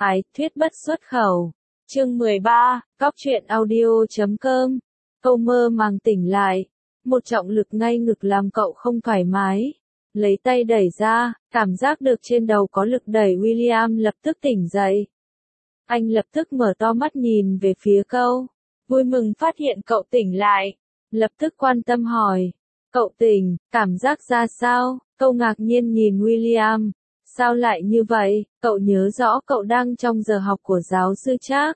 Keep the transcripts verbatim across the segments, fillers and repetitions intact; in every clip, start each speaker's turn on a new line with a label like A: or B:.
A: Ái thuyết bất xuất khẩu. Chương mười ba, Cóc truyện audio chấm com. Câu mơ màng tỉnh lại. Một trọng lực ngay ngực làm cậu không thoải mái. Lấy tay đẩy ra, cảm giác được trên đầu có lực đẩy William lập tức tỉnh dậy. Anh lập tức mở to mắt nhìn về phía câu. Vui mừng phát hiện cậu tỉnh lại. Lập tức quan tâm hỏi. Cậu tỉnh, cảm giác ra sao? Câu ngạc nhiên nhìn William. Sao lại như vậy? Cậu nhớ rõ cậu đang trong giờ học của giáo sư Trác.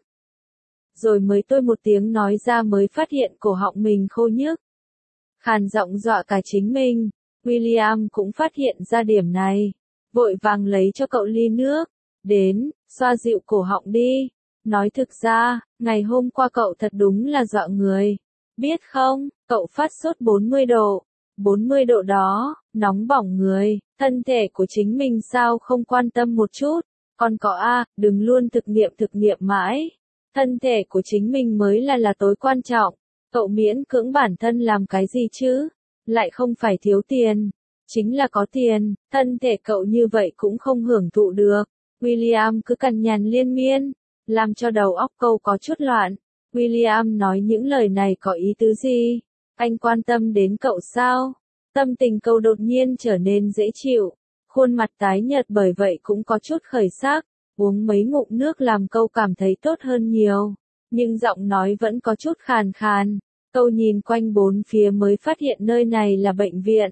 A: Rồi mới tôi một tiếng nói ra mới phát hiện cổ họng mình khô nhức. Khàn giọng dọa cả chính mình. William cũng phát hiện ra điểm này. Vội vàng lấy cho cậu ly nước. Đến, xoa dịu cổ họng đi. Nói thực ra, ngày hôm qua cậu thật đúng là dọa người. Biết không, cậu phát sốt bốn mươi độ. bốn mươi độ đó, nóng bỏng người, thân thể của chính mình sao không quan tâm một chút. Còn có a, đừng luôn thực nghiệm thực nghiệm mãi. Thân thể của chính mình mới là là tối quan trọng. Cậu miễn cưỡng bản thân làm cái gì chứ? Lại không phải thiếu tiền. Chính là có tiền, thân thể cậu như vậy cũng không hưởng thụ được. William cứ cằn nhằn liên miên, làm cho đầu óc câu có chút loạn. William nói những lời này có ý tứ gì? Anh quan tâm đến cậu sao? Tâm tình câu đột nhiên trở nên dễ chịu. Khuôn mặt tái nhợt bởi vậy cũng có chút khởi sắc. Uống mấy ngụm nước làm câu cảm thấy tốt hơn nhiều. Nhưng giọng nói vẫn có chút khàn khàn. Câu nhìn quanh bốn phía mới phát hiện nơi này là bệnh viện.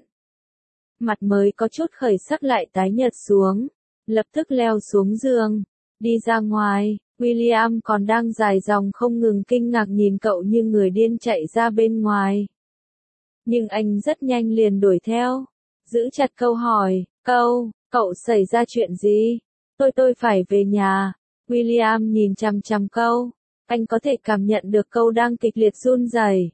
A: Mặt mới có chút khởi sắc lại tái nhợt xuống. Lập tức leo xuống giường. Đi ra ngoài. William còn đang dài dòng không ngừng kinh ngạc nhìn cậu như người điên chạy ra bên ngoài. Nhưng anh rất nhanh liền đuổi theo. Giữ chặt câu hỏi. Câu, cậu xảy ra chuyện gì? Tôi tôi phải về nhà. William nhìn chằm chằm câu. Anh có thể cảm nhận được câu đang kịch liệt run rẩy.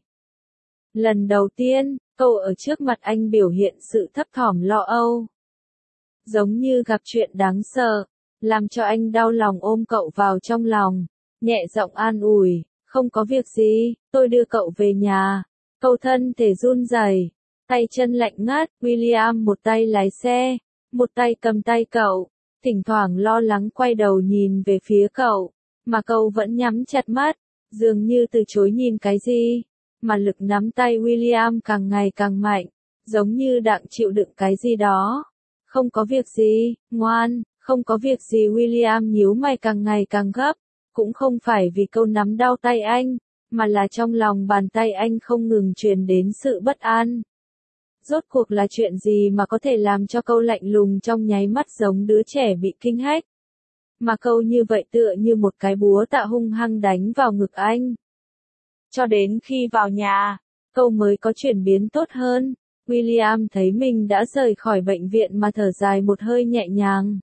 A: Lần đầu tiên, câu ở trước mặt anh biểu hiện sự thấp thỏm lo âu. Giống như gặp chuyện đáng sợ. Làm cho anh đau lòng ôm cậu vào trong lòng. Nhẹ giọng an ủi. Không có việc gì, tôi đưa cậu về nhà. Câu thân thể run rẩy, tay chân lạnh ngắt. William một tay lái xe, một tay cầm tay cậu, thỉnh thoảng lo lắng quay đầu nhìn về phía cậu, mà cậu vẫn nhắm chặt mắt, dường như từ chối nhìn cái gì, mà lực nắm tay William càng ngày càng mạnh, giống như đang chịu đựng cái gì đó. Không có việc gì, ngoan, không có việc gì. William nhíu mày càng ngày càng gấp, cũng không phải vì câu nắm đau tay anh, mà là trong lòng bàn tay anh không ngừng truyền đến sự bất an. Rốt cuộc là chuyện gì mà có thể làm cho câu lạnh lùng trong nháy mắt giống đứa trẻ bị kinh hách. Mà câu như vậy tựa như một cái búa tạ hung hăng đánh vào ngực anh. Cho đến khi vào nhà, câu mới có chuyển biến tốt hơn. William thấy mình đã rời khỏi bệnh viện mà thở dài một hơi nhẹ nhàng.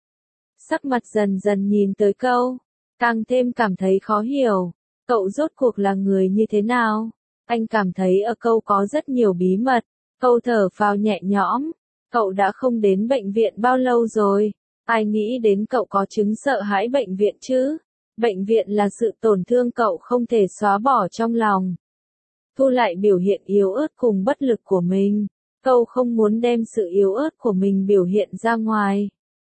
A: Sắc mặt dần dần nhìn tới câu, càng thêm cảm thấy khó hiểu. Cậu rốt cuộc là người như thế nào? Anh cảm thấy ở câu có rất nhiều bí mật. Câu thở phào nhẹ nhõm. Cậu đã không đến bệnh viện bao lâu rồi? Ai nghĩ đến cậu có chứng sợ hãi bệnh viện chứ? Bệnh viện là sự tổn thương cậu không thể xóa bỏ trong lòng. Thu lại biểu hiện yếu ớt cùng bất lực của mình. Câu không muốn đem sự yếu ớt của mình biểu hiện ra ngoài.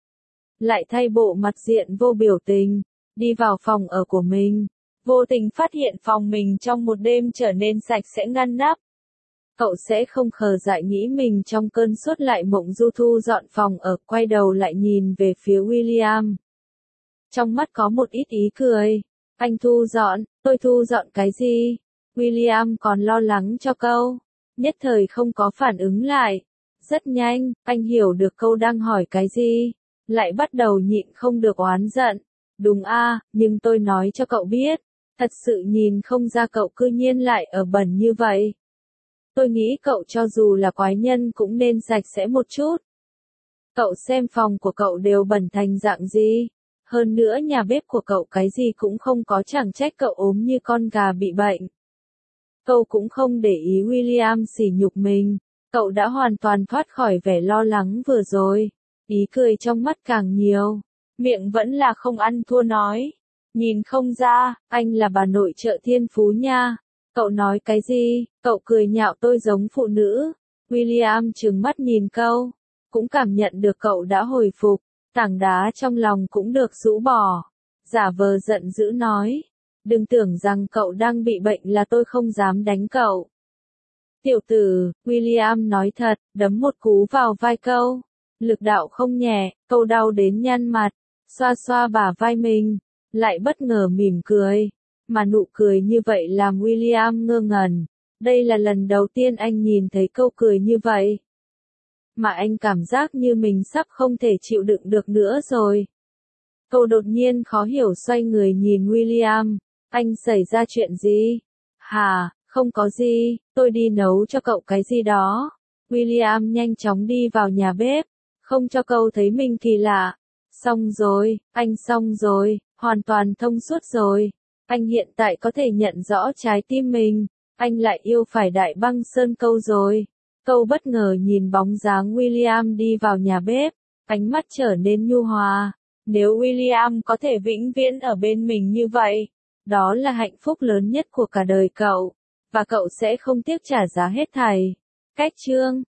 A: Lại thay bộ mặt diện vô biểu tình. Đi vào phòng ở của mình. Vô tình phát hiện phòng mình trong một đêm trở nên sạch sẽ ngăn nắp. Cậu sẽ không khờ dại nghĩ mình trong cơn sốt lại mộng du thu dọn phòng ở, quay đầu lại nhìn về phía William. Trong mắt có một ít ý cười. Anh thu dọn, tôi thu dọn cái gì? William còn lo lắng cho câu. Nhất thời không có phản ứng lại. Rất nhanh, anh hiểu được câu đang hỏi cái gì. Lại bắt đầu nhịn không được oán giận. Đúng a, nhưng tôi nói cho cậu biết. Thật sự nhìn không ra cậu cư nhiên lại ở bẩn như vậy. Tôi nghĩ cậu cho dù là quái nhân cũng nên sạch sẽ một chút. Cậu xem phòng của cậu đều bẩn thành dạng gì. Hơn nữa nhà bếp của cậu cái gì cũng không có, chẳng trách cậu ốm như con gà bị bệnh. Cậu cũng không để ý William sỉ nhục mình. Cậu đã hoàn toàn thoát khỏi vẻ lo lắng vừa rồi. Ý cười trong mắt càng nhiều. Miệng vẫn là không ăn thua nói. Nhìn không ra, anh là bà nội trợ thiên phú nha. Cậu nói cái gì? Cậu cười nhạo tôi giống phụ nữ. William trừng mắt nhìn câu. Cũng cảm nhận được cậu đã hồi phục. Tảng đá trong lòng cũng được rũ bỏ. giả vờ giận dữ nói. Đừng tưởng rằng cậu đang bị bệnh là tôi không dám đánh cậu. Tiểu tử, William nói thật, đấm một cú vào vai câu. Lực đạo không nhẹ, câu đau đến nhăn mặt, xoa xoa bả vai mình, lại bất ngờ mỉm cười. Mà nụ cười như vậy làm William ngơ ngẩn. Đây là lần đầu tiên anh nhìn thấy câu cười như vậy. Mà anh cảm giác như mình sắp không thể chịu đựng được nữa rồi. Câu đột nhiên khó hiểu xoay người nhìn William. Anh xảy ra chuyện gì? Hà, không có gì, tôi đi nấu cho cậu cái gì đó. William nhanh chóng đi vào nhà bếp, không cho câu thấy mình kỳ lạ. Xong rồi, anh xong rồi, hoàn toàn thông suốt rồi. Anh hiện tại có thể nhận rõ trái tim mình. Anh lại yêu phải Đại Băng Sơn Câu rồi. Câu bất ngờ nhìn bóng dáng William đi vào nhà bếp, ánh mắt trở nên nhu hòa. Nếu William có thể vĩnh viễn ở bên mình như vậy, đó là hạnh phúc lớn nhất của cả đời cậu, và cậu sẽ không tiếc trả giá hết thảy. Cách chương